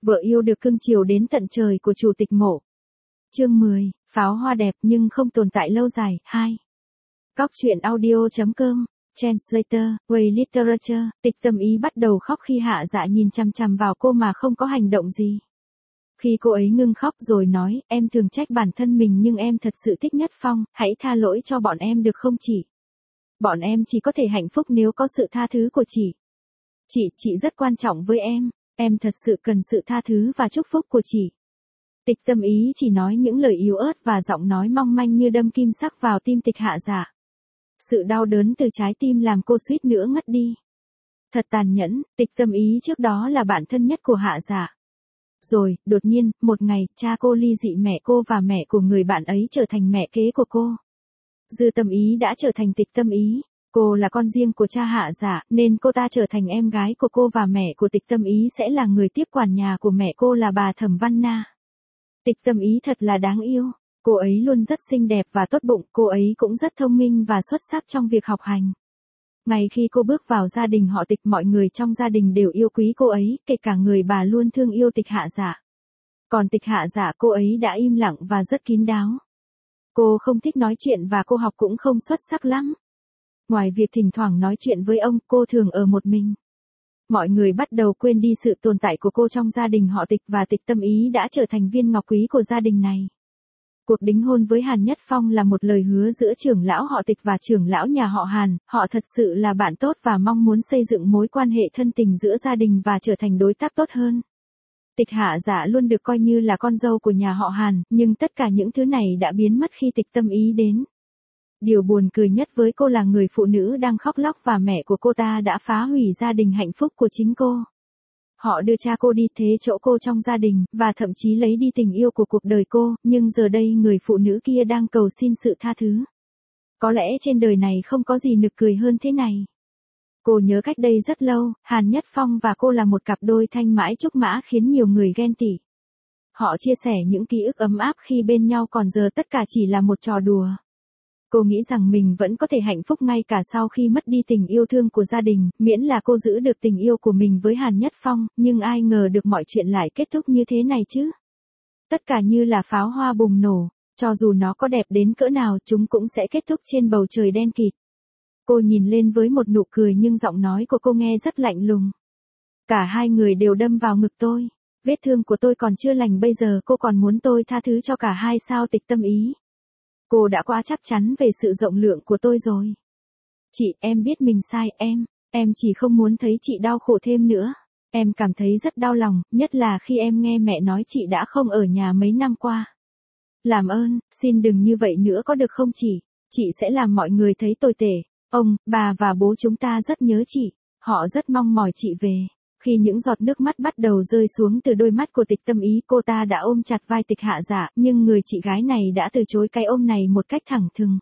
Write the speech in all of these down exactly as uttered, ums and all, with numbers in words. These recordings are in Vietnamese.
Vợ yêu được cưng chiều đến tận trời của chủ tịch Mộ. Chương mười, pháo hoa đẹp nhưng không tồn tại lâu dài. hai. Cóc truyện audio chấm com, Translator, Way Literature. Tịch Tâm Ý bắt đầu khóc khi Hạ Dạ nhìn chằm chằm vào cô mà không có hành động gì. Khi cô ấy ngưng khóc rồi nói, em thường trách bản thân mình nhưng em thật sự thích Nhất Phong, hãy tha lỗi cho bọn em được không chị? Bọn em chỉ có thể hạnh phúc nếu có sự tha thứ của chị. Chị, chị rất quan trọng với em, em thật sự cần sự tha thứ và chúc phúc của chị. Tịch Tâm Ý chỉ nói những lời yếu ớt và giọng nói mong manh như đâm kim sắc vào tim Tịch Hạ Dạ. Sự đau đớn từ trái tim làm cô suýt nữa ngất đi. Thật tàn nhẫn, Tịch Tâm Ý trước đó là bạn thân nhất của Hạ Dạ. Rồi, đột nhiên, một ngày, cha cô ly dị mẹ cô và mẹ của người bạn ấy trở thành mẹ kế của cô. Dư Tâm Ý đã trở thành Tịch Tâm Ý. Cô là con riêng của cha Hạ Dạ, nên cô ta trở thành em gái của cô và mẹ của Tịch Tâm Ý sẽ là người tiếp quản nhà của mẹ cô là bà Thẩm Văn Na. Tịch Tâm Ý thật là đáng yêu. Cô ấy luôn rất xinh đẹp và tốt bụng, cô ấy cũng rất thông minh và xuất sắc trong việc học hành. Ngay khi cô bước vào gia đình họ Tịch, mọi người trong gia đình đều yêu quý cô ấy, kể cả người bà luôn thương yêu Tịch Hạ Dạ. Còn Tịch Hạ Dạ cô ấy đã im lặng và rất kín đáo. Cô không thích nói chuyện và cô học cũng không xuất sắc lắm. Ngoài việc thỉnh thoảng nói chuyện với ông, cô thường ở một mình. Mọi người bắt đầu quên đi sự tồn tại của cô trong gia đình họ Tịch và Tịch Tâm Ý đã trở thành viên ngọc quý của gia đình này. Cuộc đính hôn với Hàn Nhất Phong là một lời hứa giữa trưởng lão họ Tịch và trưởng lão nhà họ Hàn, họ thật sự là bạn tốt và mong muốn xây dựng mối quan hệ thân tình giữa gia đình và trở thành đối tác tốt hơn. Tịch Hạ Dạ luôn được coi như là con dâu của nhà họ Hàn, nhưng tất cả những thứ này đã biến mất khi Tịch Tâm Ý đến. Điều buồn cười nhất với cô là người phụ nữ đang khóc lóc và mẹ của cô ta đã phá hủy gia đình hạnh phúc của chính cô. Họ đưa cha cô đi thế chỗ cô trong gia đình, và thậm chí lấy đi tình yêu của cuộc đời cô, nhưng giờ đây người phụ nữ kia đang cầu xin sự tha thứ. Có lẽ trên đời này không có gì nực cười hơn thế này. Cô nhớ cách đây rất lâu, Hàn Nhất Phong và cô là một cặp đôi thanh mãi trúc mã khiến nhiều người ghen tị. Họ chia sẻ những ký ức ấm áp khi bên nhau, còn giờ tất cả chỉ là một trò đùa. Cô nghĩ rằng mình vẫn có thể hạnh phúc ngay cả sau khi mất đi tình yêu thương của gia đình, miễn là cô giữ được tình yêu của mình với Hàn Nhất Phong, nhưng ai ngờ được mọi chuyện lại kết thúc như thế này chứ. Tất cả như là pháo hoa bùng nổ, cho dù nó có đẹp đến cỡ nào chúng cũng sẽ kết thúc trên bầu trời đen kịt. Cô nhìn lên với một nụ cười nhưng giọng nói của cô nghe rất lạnh lùng. Cả hai người đều đâm vào ngực tôi. Vết thương của tôi còn chưa lành, bây giờ cô còn muốn tôi tha thứ cho cả hai sao? Tịch Tâm Ý. Cô đã quá chắc chắn về sự rộng lượng của tôi rồi. Chị, em biết mình sai, em, em chỉ không muốn thấy chị đau khổ thêm nữa. Em cảm thấy rất đau lòng, nhất là khi em nghe mẹ nói chị đã không ở nhà mấy năm qua. Làm ơn, xin đừng như vậy nữa có được không chị? Chị sẽ làm mọi người thấy tồi tệ. Ông, bà và bố chúng ta rất nhớ chị. Họ rất mong mỏi chị về. Khi những giọt nước mắt bắt đầu rơi xuống từ đôi mắt của Tịch Tâm Ý, cô ta đã ôm chặt vai Tịch Hạ Dạ, nhưng người chị gái này đã từ chối cái ôm này một cách thẳng thừng.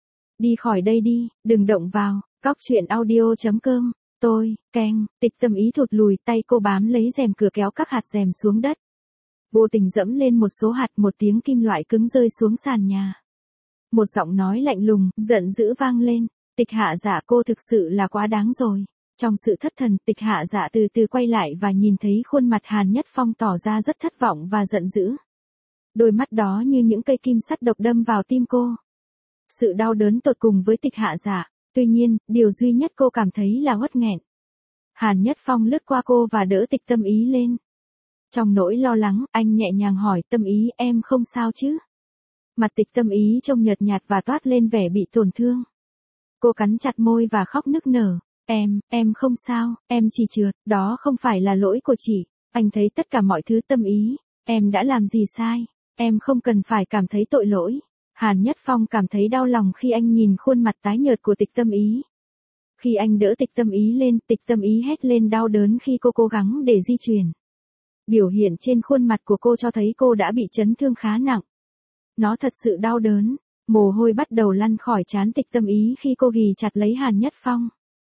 Đi khỏi đây đi, đừng động vào. Cóc truyện audio chấm com. Tôi, keng. Tịch Tâm Ý thụt lùi, tay cô bám lấy rèm cửa kéo các hạt rèm xuống đất. Vô tình dẫm lên một số hạt, một tiếng kim loại cứng rơi xuống sàn nhà. Một giọng nói lạnh lùng, giận dữ vang lên. Tịch Hạ Dạ, cô thực sự là quá đáng rồi. Trong sự thất thần, Tịch Hạ Dạ từ từ quay lại và nhìn thấy khuôn mặt Hàn Nhất Phong tỏ ra rất thất vọng và giận dữ. Đôi mắt đó như những cây kim sắt độc đâm vào tim cô. Sự đau đớn tột cùng với Tịch Hạ Dạ, tuy nhiên, điều duy nhất cô cảm thấy là uất nghẹn. Hàn Nhất Phong lướt qua cô và đỡ Tịch Tâm Ý lên. Trong nỗi lo lắng, anh nhẹ nhàng hỏi, Tâm Ý, em không sao chứ? Mặt Tịch Tâm Ý trông nhợt nhạt và toát lên vẻ bị tổn thương. Cô cắn chặt môi và khóc nức nở. Em, em không sao, em chỉ trượt, đó không phải là lỗi của chị. Anh thấy tất cả mọi thứ. Tâm Ý, em đã làm gì sai? Em không cần phải cảm thấy tội lỗi. Hàn Nhất Phong cảm thấy đau lòng khi anh nhìn khuôn mặt tái nhợt của Tịch Tâm Ý. Khi anh đỡ Tịch Tâm Ý lên, Tịch Tâm Ý hét lên đau đớn khi cô cố gắng để di chuyển. Biểu hiện trên khuôn mặt của cô cho thấy cô đã bị chấn thương khá nặng. Nó thật sự đau đớn, mồ hôi bắt đầu lăn khỏi trán Tịch Tâm Ý khi cô ghì chặt lấy Hàn Nhất Phong.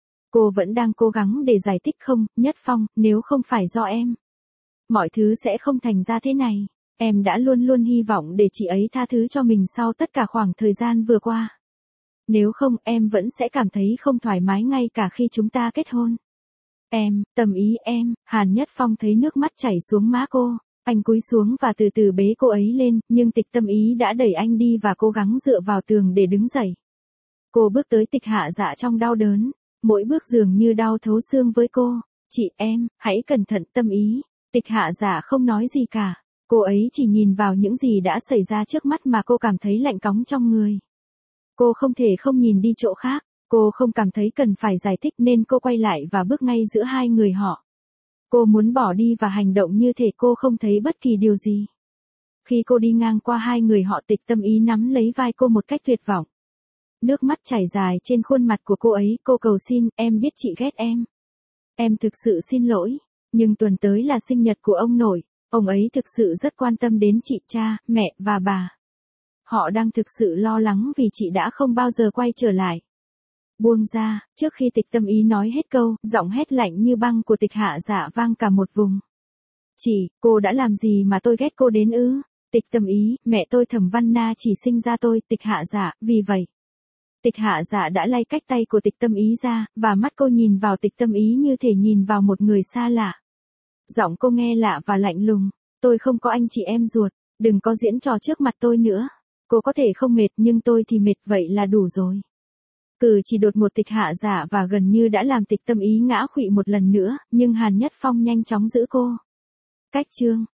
Cô vẫn đang cố gắng để giải thích. Không, Nhất Phong, nếu không phải do em, mọi thứ sẽ không thành ra thế này. Em đã luôn luôn hy vọng để chị ấy tha thứ cho mình sau tất cả khoảng thời gian vừa qua. Nếu không, em vẫn sẽ cảm thấy không thoải mái ngay cả khi chúng ta kết hôn. Em, Tâm Ý em, Hàn Nhất Phong thấy nước mắt chảy xuống má cô, anh cúi xuống và từ từ bế cô ấy lên, nhưng Tịch Tâm Ý đã đẩy anh đi và cố gắng dựa vào tường để đứng dậy. Cô bước tới Tịch Hạ Dạ trong đau đớn, mỗi bước dường như đau thấu xương với cô. Chị em, hãy cẩn thận Tâm Ý. Tịch Hạ Dạ không nói gì cả, cô ấy chỉ nhìn vào những gì đã xảy ra trước mắt mà cô cảm thấy lạnh cóng trong người. Cô không thể không nhìn đi chỗ khác, cô không cảm thấy cần phải giải thích nên cô quay lại và bước ngay giữa hai người họ. Cô muốn bỏ đi và hành động như thể cô không thấy bất kỳ điều gì. Khi cô đi ngang qua hai người họ, Tịch Tâm Ý nắm lấy vai cô một cách tuyệt vọng. Nước mắt chảy dài trên khuôn mặt của cô ấy, cô cầu xin, em biết chị ghét em. Em thực sự xin lỗi, nhưng tuần tới là sinh nhật của ông nội, ông ấy thực sự rất quan tâm đến chị, cha, mẹ và bà. Họ đang thực sự lo lắng vì chị đã không bao giờ quay trở lại. Buông ra, trước khi Tịch Tâm Ý nói hết câu, giọng hét lạnh như băng của Tịch Hạ Dạ vang cả một vùng. Chị, cô đã làm gì mà tôi ghét cô đến ư? Tịch Tâm Ý, mẹ tôi Thẩm Văn Na chỉ sinh ra tôi, Tịch Hạ Dạ, vì vậy. Tịch Hạ Dạ đã lay cách tay của Tịch Tâm Ý ra, và mắt cô nhìn vào Tịch Tâm Ý như thể nhìn vào một người xa lạ. Giọng cô nghe lạ và lạnh lùng, tôi không có anh chị em ruột, đừng có diễn trò trước mặt tôi nữa. Cô có thể không mệt nhưng tôi thì mệt, vậy là đủ rồi. Cử chỉ đột ngột Tịch Hạ Dạ và gần như đã làm Tịch Tâm Ý ngã khuỵu một lần nữa, nhưng Hàn Nhất Phong nhanh chóng giữ cô. Cách chương